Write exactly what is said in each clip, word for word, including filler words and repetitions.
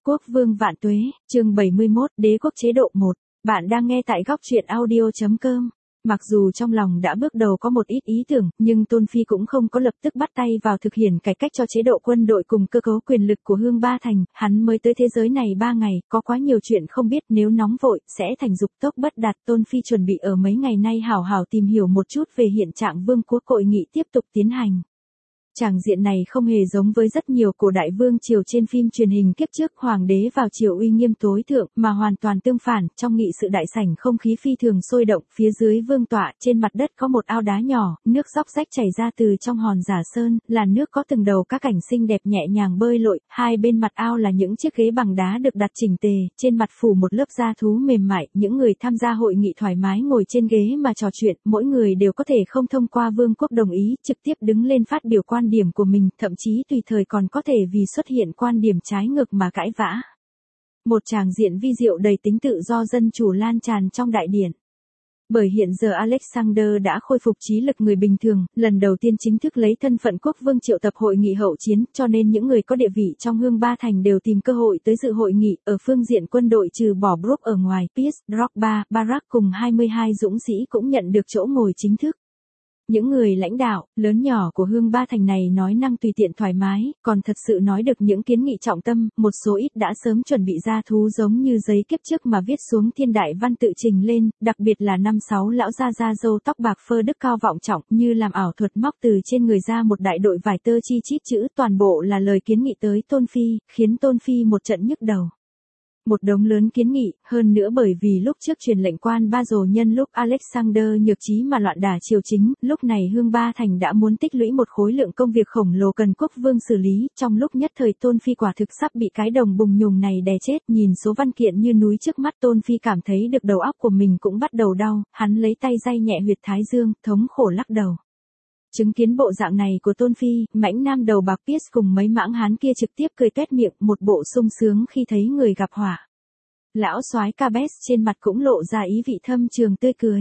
Quốc vương vạn tuế, chương bảy mươi mốt, đế quốc chế độ một. Bạn đang nghe tại góc truyện audio chấm com. Mặc dù trong lòng đã bước đầu có một ít ý tưởng, nhưng Tôn Phi cũng không có lập tức bắt tay vào thực hiện cải cách cho chế độ quân đội cùng cơ cấu quyền lực của Hương Ba Thành. Hắn mới tới thế giới này ba ngày, có quá nhiều chuyện không biết, nếu nóng vội, sẽ thành dục tốc bất đạt. Tôn Phi chuẩn bị ở mấy ngày nay hảo hảo tìm hiểu một chút về hiện trạng vương quốc, hội nghị tiếp tục tiến hành. Tràng diện này không hề giống với rất nhiều cổ đại vương triều trên phim truyền hình kiếp trước, hoàng đế vào triều uy nghiêm tối thượng, mà hoàn toàn tương phản. Trong nghị sự đại sảnh không khí phi thường sôi động, phía dưới vương tọa, trên mặt đất có một ao đá nhỏ, nước róc rách chảy ra từ trong hòn giả sơn, là nước có từng đầu các cảnh xinh đẹp nhẹ nhàng bơi lội, hai bên mặt ao là những chiếc ghế bằng đá được đặt chỉnh tề, trên mặt phủ một lớp da thú mềm mại, những người tham gia hội nghị thoải mái ngồi trên ghế mà trò chuyện, mỗi người đều có thể không thông qua vương quốc đồng ý, trực tiếp đứng lên phát biểu quan điểm của mình, thậm chí tùy thời còn có thể vì xuất hiện quan điểm trái ngược mà cãi vã. Một tràng diện vi diệu đầy tính tự do dân chủ lan tràn trong đại điện. Bởi hiện giờ Alexander đã khôi phục trí lực người bình thường, lần đầu tiên chính thức lấy thân phận quốc vương triệu tập hội nghị hậu chiến, cho nên những người có địa vị trong Hương Ba Thành đều tìm cơ hội tới dự hội nghị. Ở phương diện quân đội, trừ bỏ Brooke ở ngoài, Pierce, Drogba, Barak cùng hai mươi hai dũng sĩ cũng nhận được chỗ ngồi chính thức. Những người lãnh đạo, lớn nhỏ của Hương Ba Thành này nói năng tùy tiện thoải mái, còn thật sự nói được những kiến nghị trọng tâm, một số ít đã sớm chuẩn bị ra thú giống như giấy kiếp trước mà viết xuống thiên đại văn tự trình lên, đặc biệt là năm sáu lão gia gia râu tóc bạc phơ đức cao vọng trọng, như làm ảo thuật móc từ trên người ra một đại đội vải tơ chi chít chữ, toàn bộ là lời kiến nghị tới Tôn Phi, khiến Tôn Phi một trận nhức đầu. Một đống lớn kiến nghị, hơn nữa bởi vì lúc trước truyền lệnh quan ba dồ nhân lúc Alexander nhược trí mà loạn đả triều chính, lúc này Hương Ba Thành đã muốn tích lũy một khối lượng công việc khổng lồ cần quốc vương xử lý, trong lúc nhất thời Tôn Phi quả thực sắp bị cái đồng bùng nhùng này đè chết. Nhìn số văn kiện như núi trước mắt, Tôn Phi cảm thấy được đầu óc của mình cũng bắt đầu đau, hắn lấy tay day nhẹ huyệt thái dương, thống khổ lắc đầu. Chứng kiến bộ dạng này của Tôn Phi, mãnh nam đầu bạc Pierce cùng mấy mãng hán kia trực tiếp cười tuét miệng, một bộ sung sướng khi thấy người gặp họa. Lão soái Cabes trên mặt cũng lộ ra ý vị thâm trường tươi cười.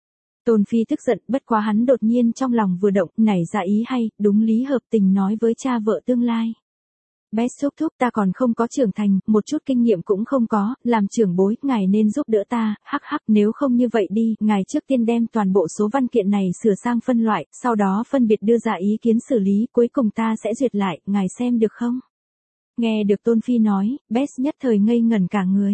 Tôn Phi tức giận, bất quá hắn đột nhiên trong lòng vừa động, nảy ra ý hay, đúng lý hợp tình nói với cha vợ tương lai. Bess thúc thúc, ta còn không có trưởng thành, một chút kinh nghiệm cũng không có, làm trưởng bối, ngài nên giúp đỡ ta, hắc hắc, nếu không như vậy đi, ngài trước tiên đem toàn bộ số văn kiện này sửa sang phân loại, sau đó phân biệt đưa ra ý kiến xử lý, cuối cùng ta sẽ duyệt lại, ngài xem được không? Nghe được Tôn Phi nói, Bess nhất thời ngây ngẩn cả người.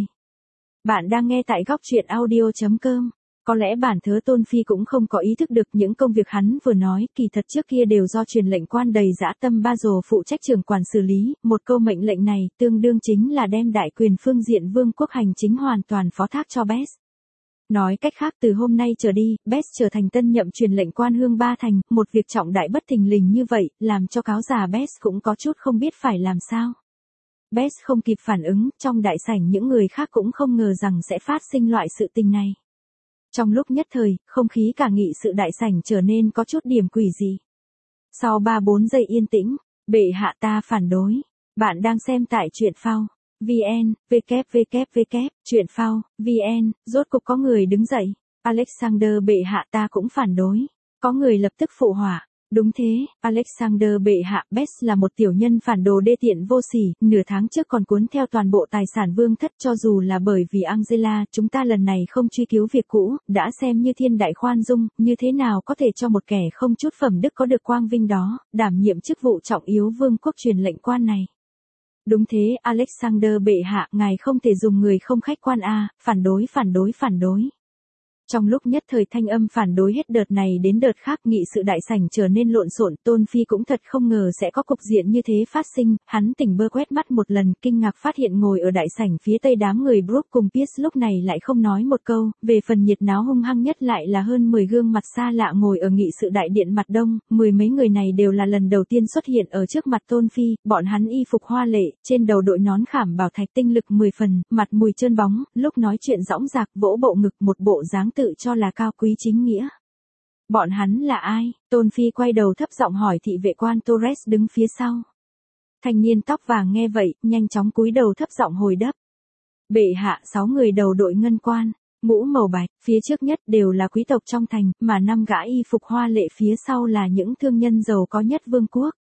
Bạn đang nghe tại góc truyện audio chấm com. Có lẽ bản thớ Tôn Phi cũng không có ý thức được những công việc hắn vừa nói, kỳ thật trước kia đều do truyền lệnh quan đầy dã tâm ba dồ phụ trách trưởng quản xử lý, một câu mệnh lệnh này tương đương chính là đem đại quyền phương diện vương quốc hành chính hoàn toàn phó thác cho Bess. Nói cách khác, từ hôm nay trở đi, Bess trở thành tân nhậm truyền lệnh quan Hương Ba Thành, một việc trọng đại bất thình lình như vậy, làm cho cáo già Bess cũng có chút không biết phải làm sao. Bess không kịp phản ứng, trong đại sảnh những người khác cũng không ngờ rằng sẽ phát sinh loại sự tình này. Trong lúc nhất thời, không khí cả nghị sự đại sảnh trở nên có chút điểm quỷ dị. Sau ba bốn giây yên tĩnh, bệ hạ ta phản đối. Bạn đang xem tại truyện phao. vn, www, truyện phao, vn, rốt cục có người đứng dậy. Alexander bệ hạ ta cũng phản đối. Có người lập tức phụ họa. Đúng thế, Alexander bệ hạ, Bess là một tiểu nhân phản đồ đê tiện vô sỉ, nửa tháng trước còn cuốn theo toàn bộ tài sản vương thất, cho dù là bởi vì Angela, chúng ta lần này không truy cứu việc cũ, đã xem như thiên đại khoan dung, như thế nào có thể cho một kẻ không chút phẩm đức có được quang vinh đó, đảm nhiệm chức vụ trọng yếu vương quốc truyền lệnh quan này. Đúng thế, Alexander bệ hạ, ngài không thể dùng người không khách quan a, phản đối phản đối phản đối. Trong lúc nhất thời thanh âm phản đối hết đợt này đến đợt khác, nghị sự đại sảnh trở nên lộn xộn. Tôn Phi cũng thật không ngờ sẽ có cục diện như thế phát sinh, hắn tỉnh bơ quét mắt một lần, kinh ngạc phát hiện ngồi ở đại sảnh phía tây đám người Brooke cùng Pierce lúc này lại không nói một câu, về phần nhiệt náo hung hăng nhất lại là hơn mười gương mặt xa lạ ngồi ở nghị sự đại điện mặt đông, mười mấy người này đều là lần đầu tiên xuất hiện ở trước mặt Tôn Phi, bọn hắn y phục hoa lệ, trên đầu đội nón khảm bảo thạch tinh lực mười phần, mặt mùi trơn bóng, lúc nói chuyện dõng dạc, vỗ bộ ngực, một bộ dáng tự cho là cao quý chính nghĩa. Bọn hắn là ai? Tôn Phi quay đầu thấp giọng hỏi thị vệ quan Torres đứng phía sau. Thanh niên tóc vàng nghe vậy, nhanh chóng cúi đầu thấp giọng hồi đáp. Bệ hạ, sáu người đầu đội ngân quan, mũ màu bạch, phía trước nhất đều là quý tộc trong thành, mà năm gã y phục hoa lệ phía sau là những thương nhân giàu có nhất vương quốc.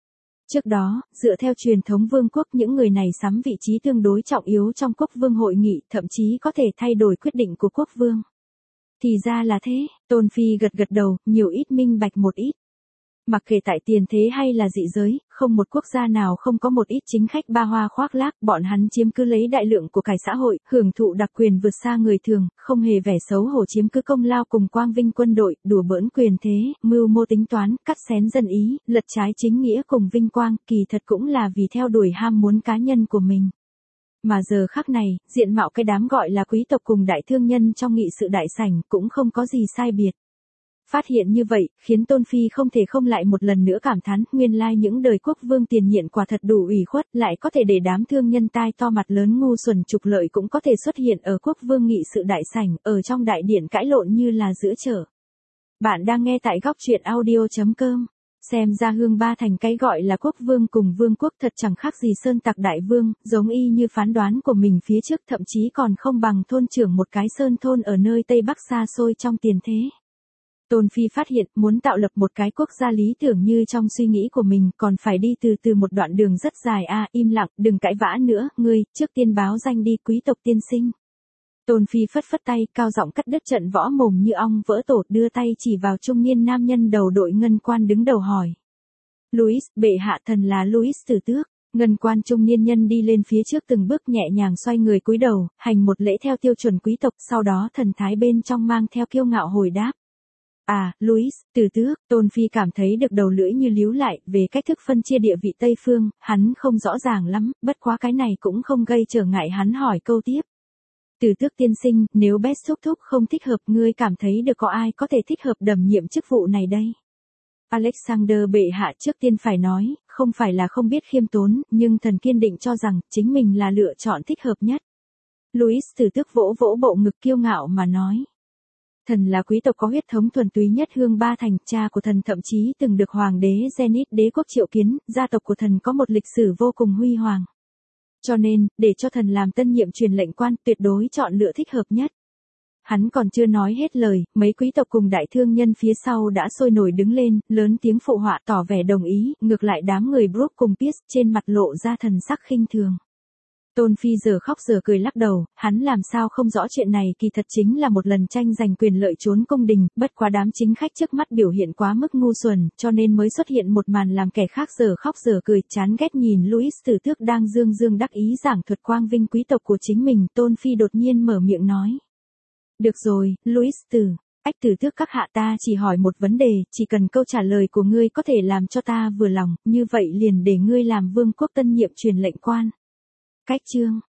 Trước đó, dựa theo truyền thống vương quốc những người này sắm vị trí tương đối trọng yếu trong quốc vương hội nghị, thậm chí có thể thay đổi quyết định của quốc vương. Thì ra là thế, Tôn Phi gật gật đầu, nhiều ít minh bạch một ít. Mặc kệ tại tiền thế hay là dị giới, không một quốc gia nào không có một ít chính khách ba hoa khoác lác, bọn hắn chiếm cứ lấy đại lượng của cải xã hội, hưởng thụ đặc quyền vượt xa người thường, không hề vẻ xấu hổ chiếm cứ công lao cùng quang vinh quân đội, đùa bỡn quyền thế, mưu mô tính toán, cắt xén dân ý, lật trái chính nghĩa cùng vinh quang, kỳ thật cũng là vì theo đuổi ham muốn cá nhân của mình. Mà giờ khắc này, diện mạo cái đám gọi là quý tộc cùng đại thương nhân trong nghị sự đại sảnh cũng không có gì sai biệt. Phát hiện như vậy, khiến Tôn Phi không thể không lại một lần nữa cảm thán, nguyên lai những đời quốc vương tiền nhiệm quả thật đủ ủy khuất, lại có thể để đám thương nhân tai to mặt lớn ngu xuẩn trục lợi cũng có thể xuất hiện ở quốc vương nghị sự đại sảnh, ở trong đại điện cãi lộn như là giữa chợ. Bạn đang nghe tại góc truyện audio chấm com. Xem ra Hương Ba Thành cái gọi là quốc vương cùng vương quốc thật chẳng khác gì sơn tặc đại vương, giống y như phán đoán của mình phía trước, thậm chí còn không bằng thôn trưởng một cái sơn thôn ở nơi Tây Bắc xa xôi trong tiền thế. Tôn Phi phát hiện, muốn tạo lập một cái quốc gia lý tưởng như trong suy nghĩ của mình, còn phải đi từ từ một đoạn đường rất dài a, à, im lặng, đừng cãi vã nữa, ngươi, trước tiên báo danh đi, quý tộc tiên sinh. Tôn Phi phất phất tay, cao giọng cắt đứt trận võ mồm như ong vỡ tổ, đưa tay chỉ vào trung niên nam nhân đầu đội ngân quan đứng đầu hỏi. Louis, bệ hạ thần là Louis Tử Tước. Ngân quan trung niên nhân đi lên phía trước từng bước nhẹ nhàng xoay người cúi đầu, hành một lễ theo tiêu chuẩn quý tộc, sau đó thần thái bên trong mang theo kiêu ngạo hồi đáp. À, Louis, Tử Tước, Tôn Phi cảm thấy được đầu lưỡi như líu lại, về cách thức phân chia địa vị Tây Phương, hắn không rõ ràng lắm, bất quá cái này cũng không gây trở ngại hắn hỏi câu tiếp. Tử Tước tiên sinh, nếu Bess thúc thúc không thích hợp, ngươi cảm thấy được có ai có thể thích hợp đảm nhiệm chức vụ này đây? Alexander bệ hạ, trước tiên phải nói, không phải là không biết khiêm tốn, nhưng thần kiên định cho rằng, chính mình là lựa chọn thích hợp nhất. Louis Tử Tước vỗ vỗ bộ ngực kiêu ngạo mà nói. Thần là quý tộc có huyết thống thuần túy nhất Hương Ba Thành, cha của thần thậm chí từng được hoàng đế Zenith đế quốc triệu kiến, gia tộc của thần có một lịch sử vô cùng huy hoàng. Cho nên, để cho thần làm tân nhiệm truyền lệnh quan, tuyệt đối chọn lựa thích hợp nhất. Hắn còn chưa nói hết lời, mấy quý tộc cùng đại thương nhân phía sau đã sôi nổi đứng lên, lớn tiếng phụ họa tỏ vẻ đồng ý, ngược lại đám người Brooke cùng Pierce trên mặt lộ ra thần sắc khinh thường. Tôn Phi giờ khóc giờ cười lắc đầu, hắn làm sao không rõ chuyện này, kỳ thật chính là một lần tranh giành quyền lợi trốn cung đình, bất quá đám chính khách trước mắt biểu hiện quá mức ngu xuẩn, cho nên mới xuất hiện một màn làm kẻ khác giờ khóc giờ cười, chán ghét nhìn Louis Tử Tước đang dương dương đắc ý giảng thuật quang vinh quý tộc của chính mình, Tôn Phi đột nhiên mở miệng nói. Được rồi, Louis Tử, ách Tử Tước các hạ, ta chỉ hỏi một vấn đề, chỉ cần câu trả lời của ngươi có thể làm cho ta vừa lòng, như vậy liền để ngươi làm vương quốc tân nhiệm truyền lệnh quan. Cách chương